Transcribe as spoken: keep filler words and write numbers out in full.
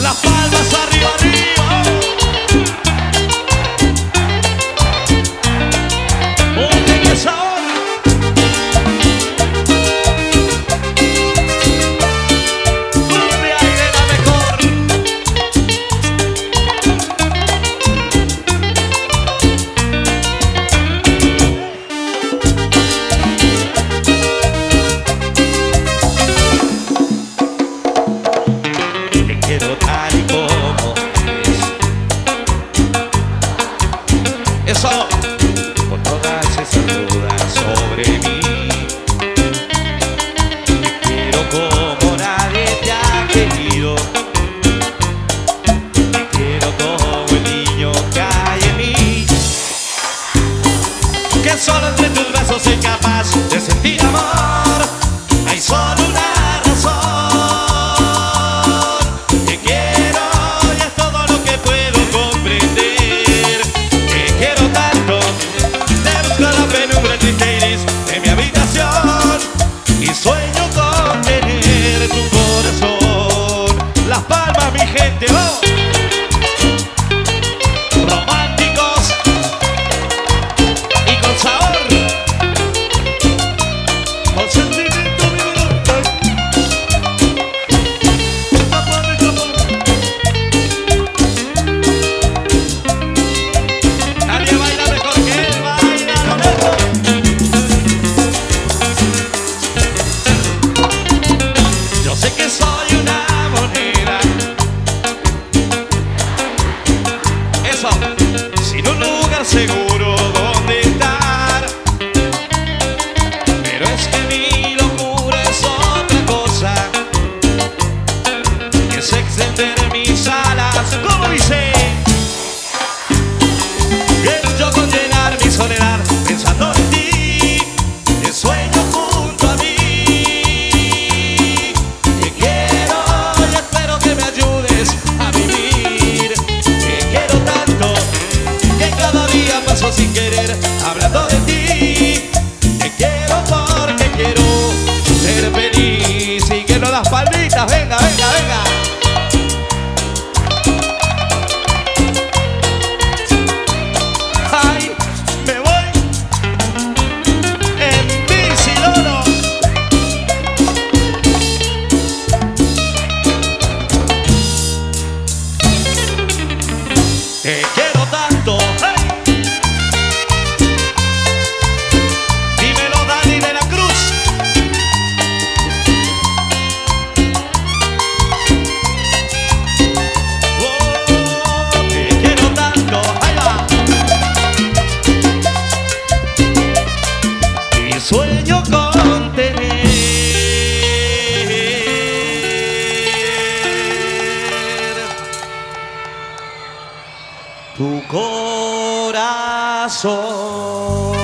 Las palmas arriba, arriba. Oye, qué sabor. Cumbia y de la mejor. Te quiero tal y como es. Eso. Con todas esas dudas sobre mí. Te quiero como nadie te ha querido. Te quiero como el niño que hay en mí. Que solo entre tus brazos soy capaz de sentir amor. Hay solo una razón. Te quiero y es todo lo que puedo comprender. Te quiero tanto. Te busco la penumbra triste iris de mi habitación. Y sueño con tener tu corazón. Las palmas, mi gente, ¡oh! Románticos y con sabor. Con sentimiento, mi voluntad. Tapón y tapón. Nadie baila mejor que él, baila Roberto. Yo sé que soy una moneda. Eso, sin un lugar seguro donde estar. Pero es que mi locura es otra cosa. Es extender mis alas, como dice. Bien, yo con llenar mi soledad pensando en ti. Te sueño junto a mí. Te quiero y espero que me ayudes a vivir. Te quiero tanto que cada día paso sin querer hablando de ti. Te quiero porque quiero ser feliz. Y que no das palmitas, venga, venga, venga. Ay, me voy en bici, Lolo. Te quiero tanto, hey. Dímelo, Dani de la Cruz. Oh, te quiero tanto, ahí va. Y sueño con tener tu corazón.